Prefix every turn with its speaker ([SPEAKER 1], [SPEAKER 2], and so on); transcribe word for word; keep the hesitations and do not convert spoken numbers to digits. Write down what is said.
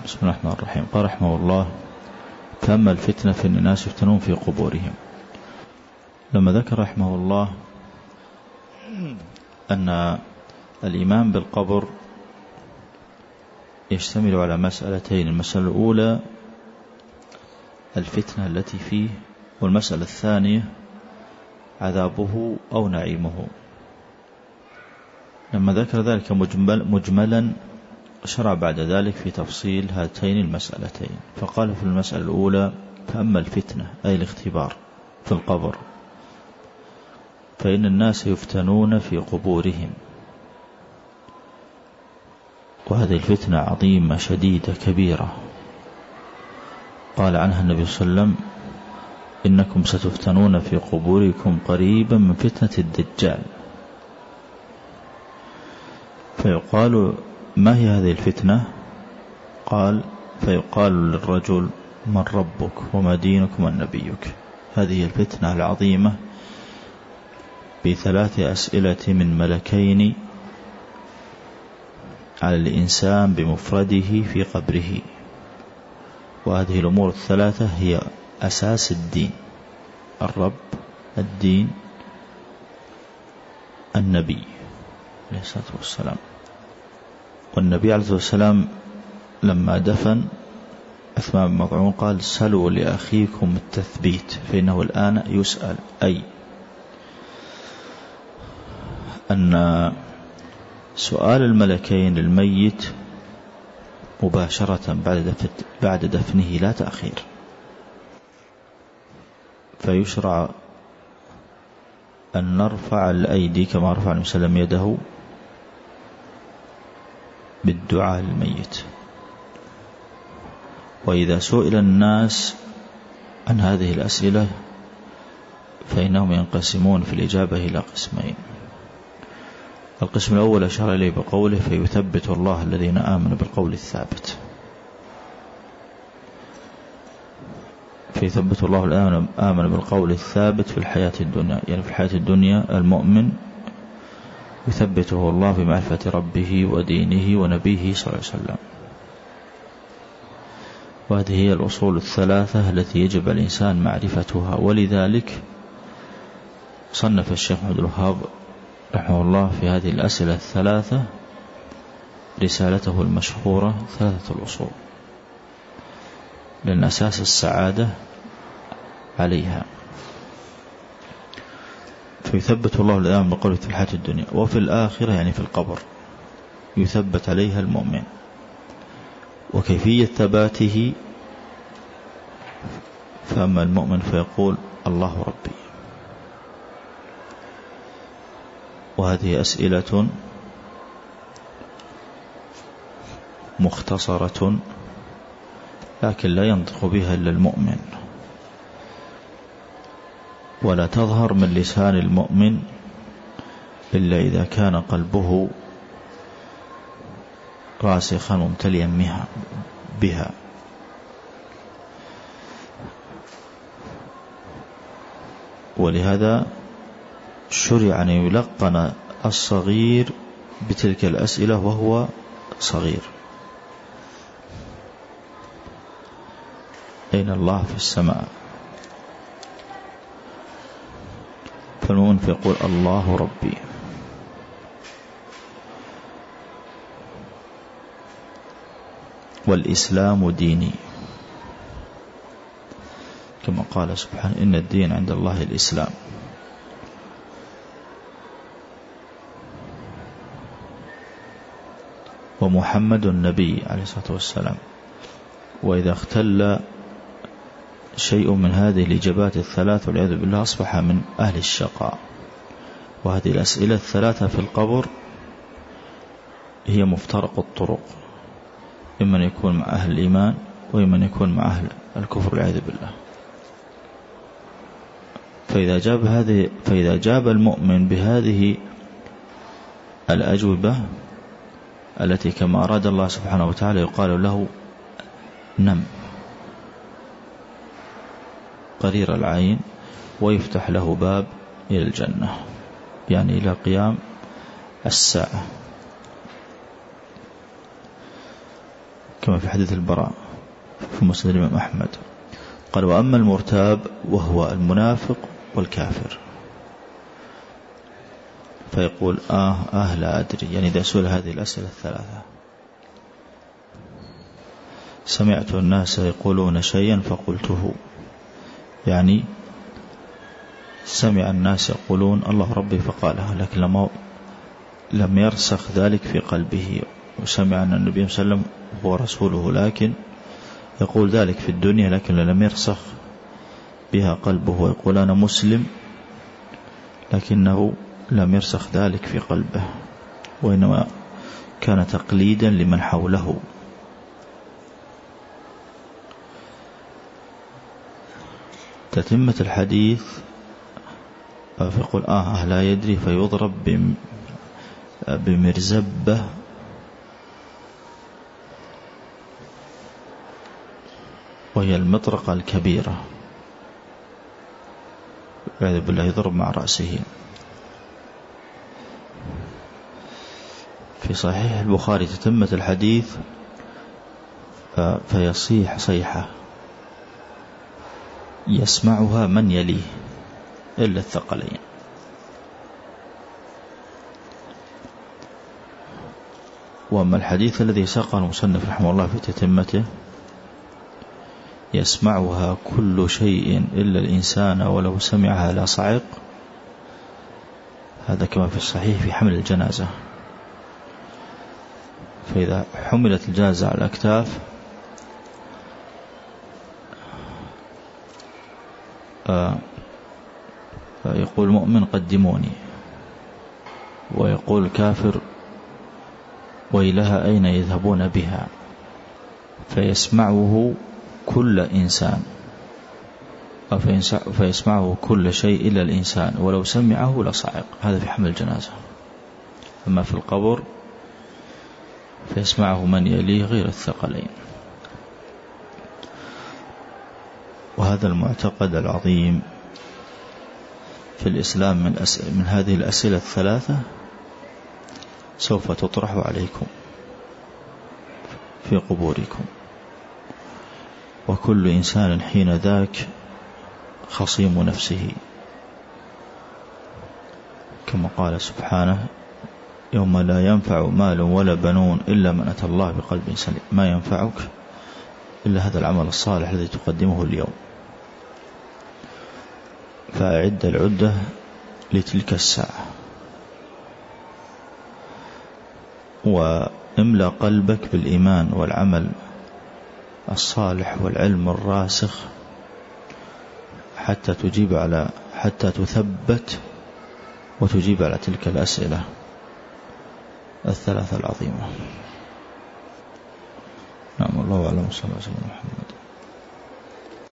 [SPEAKER 1] بسم الله الرحمن الرحيم. قال رحمه الله: فأما الفتنة فإن الناس يفتنون في قبورهم. لما ذكر رحمه الله أن الإيمان بالقبر يشتمل على مسألتين: المسألة الأولى الفتنة التي فيه، والمسألة الثانية عذابه أو نعيمه. لما ذكر ذلك مجمل مجملا شرع بعد ذلك في تفصيل هاتين المسألتين، فقال في المسألة الأولى: فأما الفتنة أي الاختبار في القبر فإن الناس يفتنون في قبورهم. وهذه الفتنة عظيمة شديدة كبيرة، قال عنها النبي صلى الله عليه وسلم: إنكم ستفتنون في قبوركم قريبا من فتنة الدجال. فيقال: ما هي هذه الفتنة؟ قال: فيقال للرجل: من ربك وما دينك ومن نبيك. هذه الفتنة العظيمة بثلاث أسئلة من ملكين على الإنسان بمفرده في قبره. وهذه الأمور الثلاثة هي أساس الدين: الرب، الدين، النبي عليه الصلاة والسلام. والنبي عليه الصلاة والسلام لما دفن عثمان بن مظعون قال: سلوا لأخيكم التثبيت فإنه الآن يسأل. أي أن سؤال الملكين للميت مباشرة بعد دفنه لا تأخير، فيشرع أن نرفع الأيدي كما رفع النبي صلى الله عليه وسلم يده بالدعاء للميت. وإذا سئل الناس عن هذه الأسئلة فإنهم ينقسمون في الإجابة إلى قسمين. القسم الأول أشار إليه بقوله: فيثبت الله الذين آمنوا بالقول الثابت. فيثبت الله الذين آمنوا بالقول الثابت في الحياة الدنيا، يعني في الحياة الدنيا المؤمن يثبته الله بمعرفة ربه ودينه ونبيه صلى الله عليه وسلم. وهذه هي الأصول الثلاثة التي يجب الإنسان معرفتها. ولذلك صنف الشيخ محمد الوهاب رحمه الله في هذه الأسئلة الثلاثة رسالته المشهورة ثلاثة الأصول، لأن أساس السعادة عليها. فيثبت الله الآن بقوله في الحياة الدنيا، وفي الآخرة يعني في القبر يثبت عليها المؤمن. وكيفية ثباته: فأما المؤمن فيقول: الله ربي. وهذه أسئلة مختصرة لكن لا ينطق بها إلا المؤمن، ولا تظهر من لسان المؤمن إلا إذا كان قلبه راسخا ممتلئا بها. ولهذا شرع أن يلقن الصغير بتلك الأسئلة وهو صغير: أين الله في السماء؟ فالمؤمن فيقول: الله ربي. والإسلام ديني، كما قال سبحانه: إن الدين عند الله الإسلام. ومحمد النبي عليه الصلاة والسلام. وإذا اختل شيء من هذه الإجابات الثلاث والعياذ بالله أصبح من أهل الشقاء. وهذه الأسئلة الثلاثة في القبر هي مفترق الطرق، إما أن يكون مع أهل الإيمان وإما أن يكون مع أهل الكفر والعياذ بالله. فإذا جاب هذه فإذا جاب المؤمن بهذه الأجوبة التي كما أراد الله سبحانه وتعالى يقال له: نم قرير العين، ويفتح له باب إلى الجنة، يعني إلى قيام الساعة. كما في حديث البراء في مسند الإمام أحمد. قال: وأما المرتاب وهو المنافق والكافر فيقول آه آه لا أدري، يعني إذا سئل هذه الأسئلة الثلاثة: سمعت الناس يقولون شيئا فقلته، يعني سمع الناس يقولون الله ربي فقالها، لكن لما لم يرسخ ذلك في قلبه، وسمع أن النبي صلى الله عليه وسلم هو رسوله، لكن يقول ذلك في الدنيا، لكن لم يرسخ بها قلبه، ويقول أنا مسلم، لكنه لم يرسخ ذلك في قلبه، وإنما كان تقليدا لمن حوله. تتمة الحديث فيقول آه لا يدري، فيضرب بمرزبة وهي المطرقة الكبيرة، والعياذ بالله، يضرب مع رأسه. في صحيح البخاري تتمة الحديث فيصيح صيحة يسمعها من يليه إلا الثقلين. وأما الحديث الذي ساقه المصنف رحمه الله في تتمته: يسمعها كل شيء إلا الإنسان ولو سمعها لا صعق، هذا كما في الصحيح في حمل الجنازة. فإذا حملت الجنازة على الأكتاف يقول المؤمن قدموني، ويقول الكافر ويلها أين يذهبون بها، فيسمعه كل إنسان، فيسمعه كل شيء إلا الإنسان ولو سمعه لصعق. هذا في حمل الجنازة. أما في القبر فيسمعه من يليه غير الثقلين. وهذا المعتقد العظيم في الإسلام من, من هذه الأسئلة الثلاثة سوف تطرح عليكم في قبوركم، وكل إنسان حين ذاك خصيم نفسه، كما قال سبحانه: يوم لا ينفع مال ولا بنون إلا من أتى الله بقلب سليم. ما ينفعك إلا هذا العمل الصالح الذي تقدمه اليوم. فأعد العدة لتلك الساعة، واملأ قلبك بالإيمان والعمل الصالح والعلم الراسخ حتى تجيب على حتى تثبت وتجيب على تلك الأسئلة الثلاثة العظيمة. نعم، الله أعلم. صلى الله عليه وسلم.